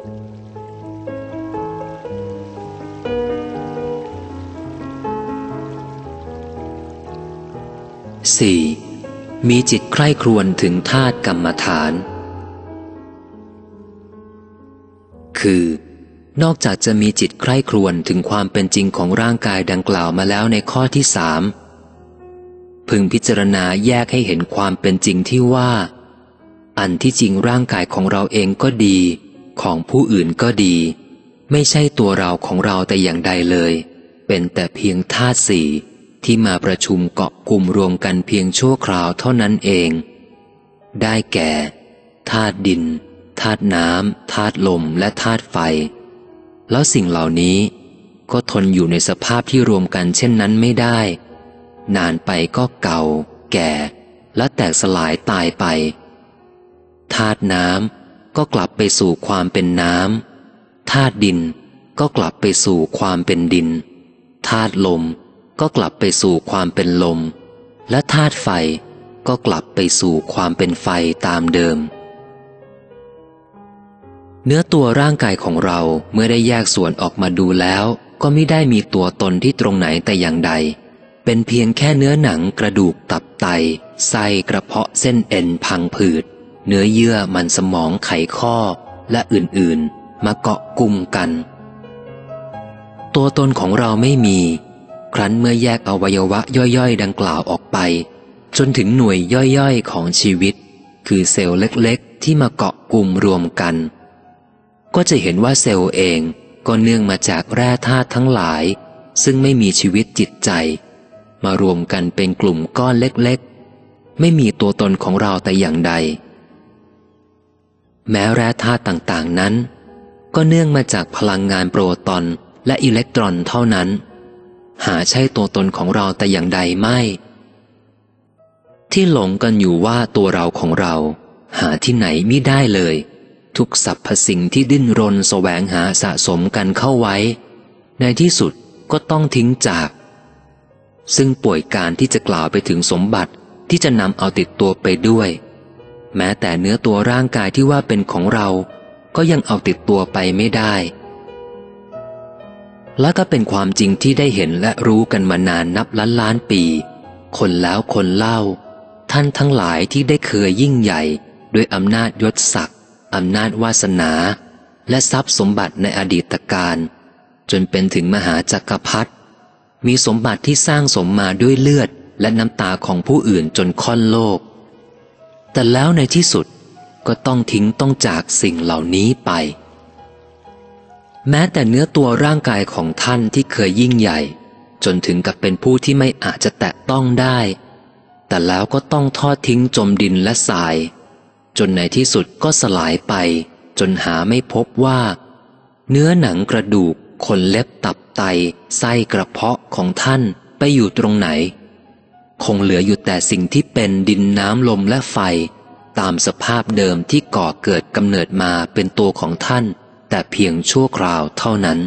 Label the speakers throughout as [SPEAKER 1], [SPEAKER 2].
[SPEAKER 1] 4. มีจิตใคร่ครวญถึงธาตุกรรมฐานคือนอกจากจะมีจิตใคร่ครวญถึงความเป็นจริงของร่างกายดังกล่าวมาแล้วในข้อที่ 3พึงพิจารณาแยกให้เห็นความเป็นจริงที่ว่าอันที่จริงร่างกายของเราเองก็ดีของผู้อื่นก็ดีไม่ใช่ตัวเราของเราแต่อย่างใดเลยเป็นแต่เพียงธาตุสี่ที่มาประชุมเกาะกลุ่มรวมกันเพียงชั่วคราวเท่านั้นเองได้แก่ธาตุดินธาตุน้ำธาตุลมและธาตุไฟแล้วสิ่งเหล่านี้ก็ทนอยู่ในสภาพที่รวมกันเช่นนั้นไม่ได้นานไปก็เก่าแก่และแตกสลายตายไปธาตุน้ำก็กลับไปสู่ความเป็นน้ำธาตุดินก็กลับไปสู่ความเป็นดินธาตุลมก็กลับไปสู่ความเป็นลมและธาตุไฟก็กลับไปสู่ความเป็นไฟตามเดิมเนื้อตัวร่างกายของเราเมื่อได้แยกส่วนออกมาดูแล้วก็ไม่ได้มีตัวตนที่ตรงไหนแต่อย่างใดเป็นเพียงแค่เนื้อหนังกระดูกตับไตไส้กระเพาะเส้นเอ็นพังผืดเนื้อเยื่อมันสมองไขข้อและอื่นๆมาเกาะกลุ่มกันตัวตนของเราไม่มีครั้นเมื่อแยกอวัยวะย่อยๆดังกล่าวออกไปจนถึงหน่วยย่อยๆของชีวิตคือเซลล์เล็กๆที่มาเกาะกลุ่มรวมกันก็จะเห็นว่าเซลล์เองก็เนื่องมาจากแร่ธาตุทั้งหลายซึ่งไม่มีชีวิตจิตใจมารวมกันเป็นกลุ่มก้อนเล็กๆไม่มีตัวตนของเราแต่อย่างใดแม้แร่ธาตุต่างๆนั้นก็เนื่องมาจากพลังงานโปรตอนและอิเล็กตรอนเท่านั้นหาใช่ตัวตนของเราแต่อย่างใดไม่ที่หลงกันอยู่ว่าตัวเราของเราหาที่ไหนมิได้เลยทุกสรรพสิ่งที่ดิ้นรนแสวงหาสะสมกันเข้าไว้ในที่สุดก็ต้องทิ้งจากซึ่งป่วยการที่จะกล่าวไปถึงสมบัติที่จะนำเอาติดตัวไปด้วยแม้แต่เนื้อตัวร่างกายที่ว่าเป็นของเราก็ยังเอาติดตัวไปไม่ได้และก็เป็นความจริงที่ได้เห็นและรู้กันมานานนับล้านปีคนแล้วคนเล่าท่านทั้งหลายที่ได้เคยยิ่งใหญ่ด้วยอำนาจยศศักดิ์อำนาจวาสนาและทรัพย์สมบัติในอดีตการจนเป็นถึงมหาจักรพรรดิมีสมบัติที่สร้างสมมาด้วยเลือดและน้ำตาของผู้อื่นจนค่อนโลกแต่แล้วในที่สุดก็ต้องทิ้งต้องจากสิ่งเหล่านี้ไปแม้แต่เนื้อตัวร่างกายของท่านที่เคยยิ่งใหญ่จนถึงกับเป็นผู้ที่ไม่อาจจะแตะต้องได้แต่แล้วก็ต้องทอดทิ้งจมดินและทรายจนในที่สุดก็สลายไปจนหาไม่พบว่าเนื้อหนังกระดูกขนเล็บตับไตไส้กระเพาะของท่านไปอยู่ตรงไหนคงเหลืออยู่แต่สิ่งที่เป็นดินน้ำลมและไฟตามสภาพเดิมที่ก่อเกิดกำเนิดมาเป็นตัวของท่านแต่เพียงชั่วคราวเท่านั้น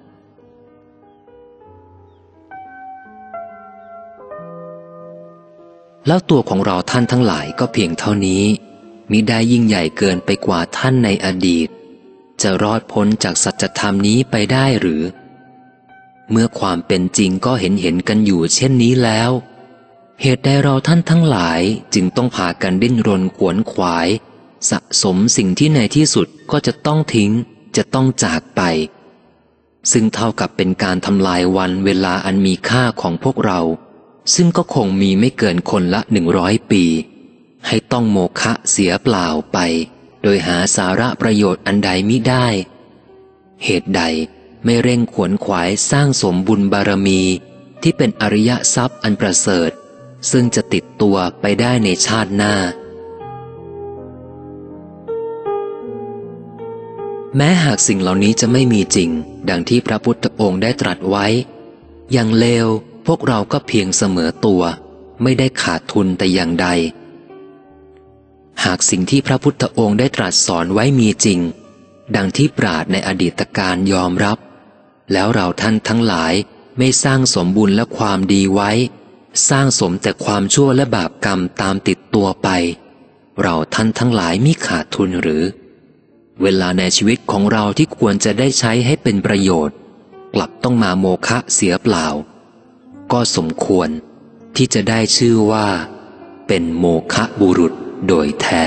[SPEAKER 1] แล้วตัวของเราท่านทั้งหลายก็เพียงเท่านี้มิได้ยิ่งใหญ่เกินไปกว่าท่านในอดีตจะรอดพ้นจากสัจธรรมนี้ไปได้หรือเมื่อความเป็นจริงก็เห็นกันอยู่เช่นนี้แล้วเหตุใดเราท่านทั้งหลายจึงต้องพากันดิ้นรนขวนขวายสะสมสิ่งที่ในที่สุดก็จะต้องทิ้งจะต้องจากไปซึ่งเท่ากับเป็นการทำลายวันเวลาอันมีค่าของพวกเราซึ่งก็คงมีไม่เกินคนละ100 ปีให้ต้องโมฆะเสียเปล่าไปโดยหาสาระประโยชน์อันใดมิได้เหตุใดไม่เร่งขวนขวายสร้างสมบุญบารมีที่เป็นอริยทรัพย์อันประเสริฐซึ่งจะติดตัวไปได้ในชาติหน้าแม้หากสิ่งเหล่านี้จะไม่มีจริงดังที่พระพุทธองค์ได้ตรัสไว้อย่างเลวพวกเราก็เพียงเสมอตัวไม่ได้ขาดทุนแต่อย่างใดหากสิ่งที่พระพุทธองค์ได้ตรัสสอนไว้มีจริงดังที่ปราชญ์ในอดีตการยอมรับแล้วเราท่านทั้งหลายไม่สร้างสมบุญและความดีไว้สร้างสมแต่ความชั่วและบาปกรรมตามติดตัวไปเราท่านทั้งหลายมิขาดทุนหรือเวลาในชีวิตของเราที่ควรจะได้ใช้ให้เป็นประโยชน์กลับต้องมาโมฆะเสียเปล่าก็สมควรที่จะได้ชื่อว่าเป็นโมฆะบุรุษโดยแท้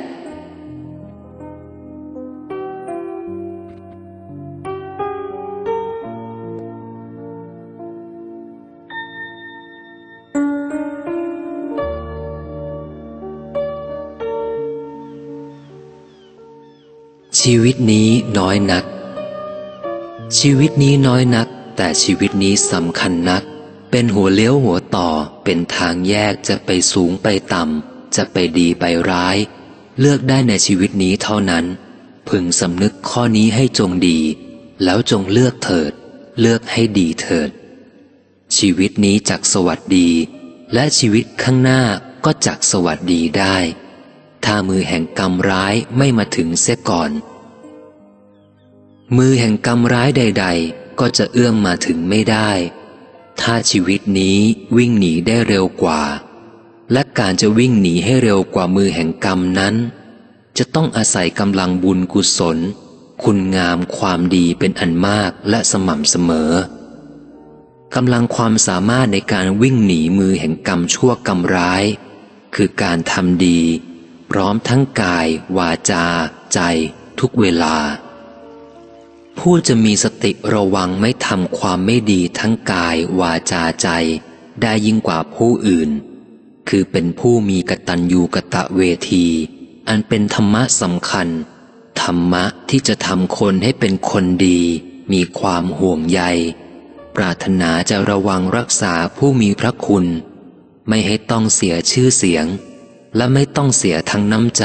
[SPEAKER 1] ชีวิตนี้น้อยนักชีวิตนี้น้อยนักแต่ชีวิตนี้สำคัญนักเป็นหัวเลี้ยวหัวต่อเป็นทางแยกจะไปสูงไปต่ำจะไปดีไปร้ายเลือกได้ในชีวิตนี้เท่านั้นพึงสำนึกข้อนี้ให้จงดีแล้วจงเลือกเถิดเลือกให้ดีเถิดชีวิตนี้จักสวัสดีและชีวิตข้างหน้าก็จักสวัสดีได้ถ้ามือแห่งกรรมร้ายไม่มาถึงเสียก่อนมือแห่งกรรมร้ายใดๆก็จะเอื้อมมาถึงไม่ได้ถ้าชีวิตนี้วิ่งหนีได้เร็วกว่าและการจะวิ่งหนีให้เร็วกว่ามือแห่งกรรมนั้นจะต้องอาศัยกำลังบุญกุศลคุณงามความดีเป็นอันมากและสม่ำเสมอกำลังความสามารถในการวิ่งหนีมือแห่งกรรมชั่วกรรมร้ายคือการทำดีพร้อมทั้งกายวาจาใจทุกเวลาผู้จะมีสติระวังไม่ทำความไม่ดีทั้งกายวาจาใจได้ยิ่งกว่าผู้อื่นคือเป็นผู้มีกตัญญูกตเวทีอันเป็นธรรมะสำคัญธรรมะที่จะทำคนให้เป็นคนดีมีความห่วงใยปรารถนาจะระวังรักษาผู้มีพระคุณไม่ให้ต้องเสียชื่อเสียงและไม่ต้องเสียทั้งน้ำใจ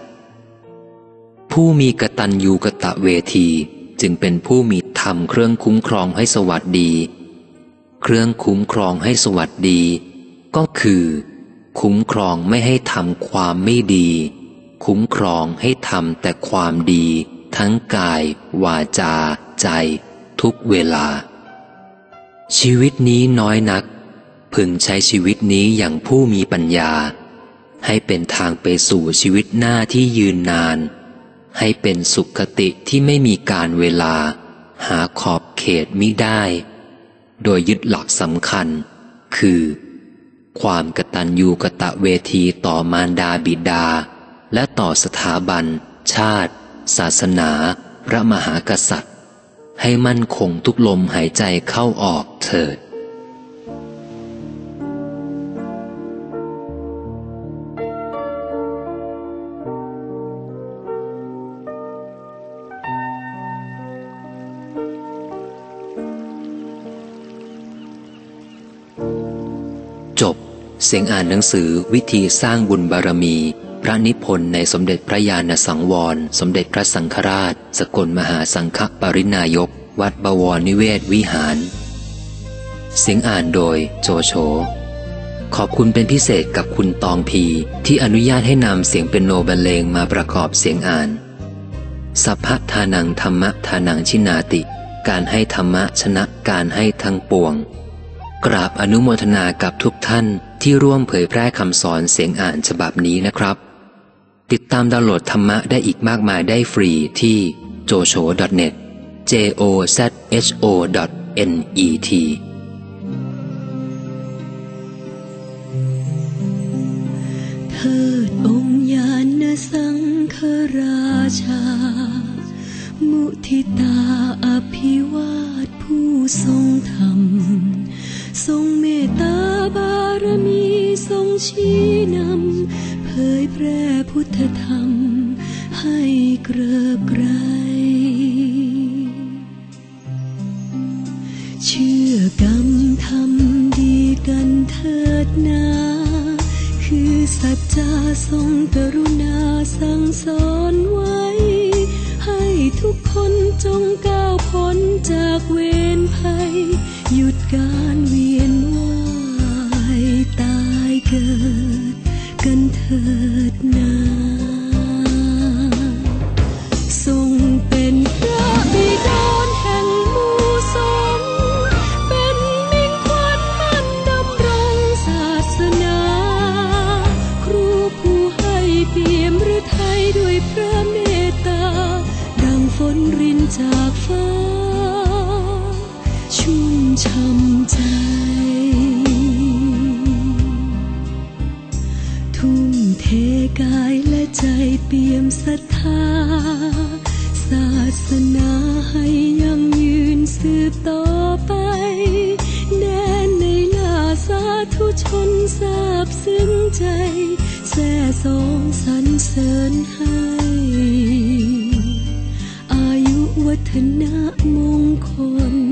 [SPEAKER 1] ผู้มีกตัญญูกตเวทีจึงเป็นผู้มีธรรมเครื่องคุ้มครองให้สวัสดีเครื่องคุ้มครองให้สวัสดีก็คือคุ้มครองไม่ให้ทำความไม่ดีคุ้มครองให้ทำแต่ความดีทั้งกายวาจาใจทุกเวลาชีวิตนี้น้อยนักพึงใช้ชีวิตนี้อย่างผู้มีปัญญาให้เป็นทางไปสู่ชีวิตหน้าที่ยืนนานให้เป็นสุขติที่ไม่มีการเวลาหาขอบเขตมิได้โดยยึดหลักสำคัญคือความกตัญญูกตเวทีต่อมารดาบิดาและต่อสถาบันชาติศาสนาพระมหากษัตริย์ให้มั่นคงทุกลมหายใจเข้าออกเถิดจบเสียงอ่านหนังสือวิธีสร้างบุญบารมีพระนิพนธ์ในสมเด็จพระญาณสังวรสมเด็จพระสังฆราชสกลมหาสังฆปรินายกวัดบวรนิเวศวิหารเสียงอ่านโดยโจโฉขอบคุณเป็นพิเศษกับคุณตองพีที่อนุญาตให้นำเสียงเปียโนบรรเลงมาประกอบเสียงอ่านสัพพทานังธรรมทานังชินาติการให้ธรรมะชนะการให้ทั้งปวงกราบอนุโมทนากับทุกท่านที่ร่วมเผยแพร่คำสอนเสียงอ่านฉบับนี้นะครับติดตามดาวน์โหลดธรรมะได้อีกมากมายได้ฟรีที่ jocho.net jozho.net
[SPEAKER 2] เถิดองค์ญาณสังฆราชามุทิตาอภิวาทผู้ทรงธรรมทรงเมตตาบารมีทรงชี้นำเผยแพร่พุทธธรรมให้เกริกไกรเชื่อกรรมทำดีกันเถิดนาคือสัจจะทรงกรุณาสั่งสอนไว้ให้ทุกคนจงก้าวพ้นจากเวรภัยหยุดการเวียนว่ายตายเกิดกันเถิดนาทรงเป็นพระบิดาแห่งหมู่สงฆ์เป็นมิ่งขวัญมั่นดำรงศาสนาครูผู้ให้เปี่ยมฤทัยด้วยพระเมตตาจากฟ้าชุ่มช่ำใจทุ่มเทกายและใจเปี่ยมศรัทธาศาสนาให้ยั่งยืนสืบต่อไปแน่ในล่าสาธุชนทราบซึ้งใจแส่สองสรรเสริญให้อายุวัฒนะมงคล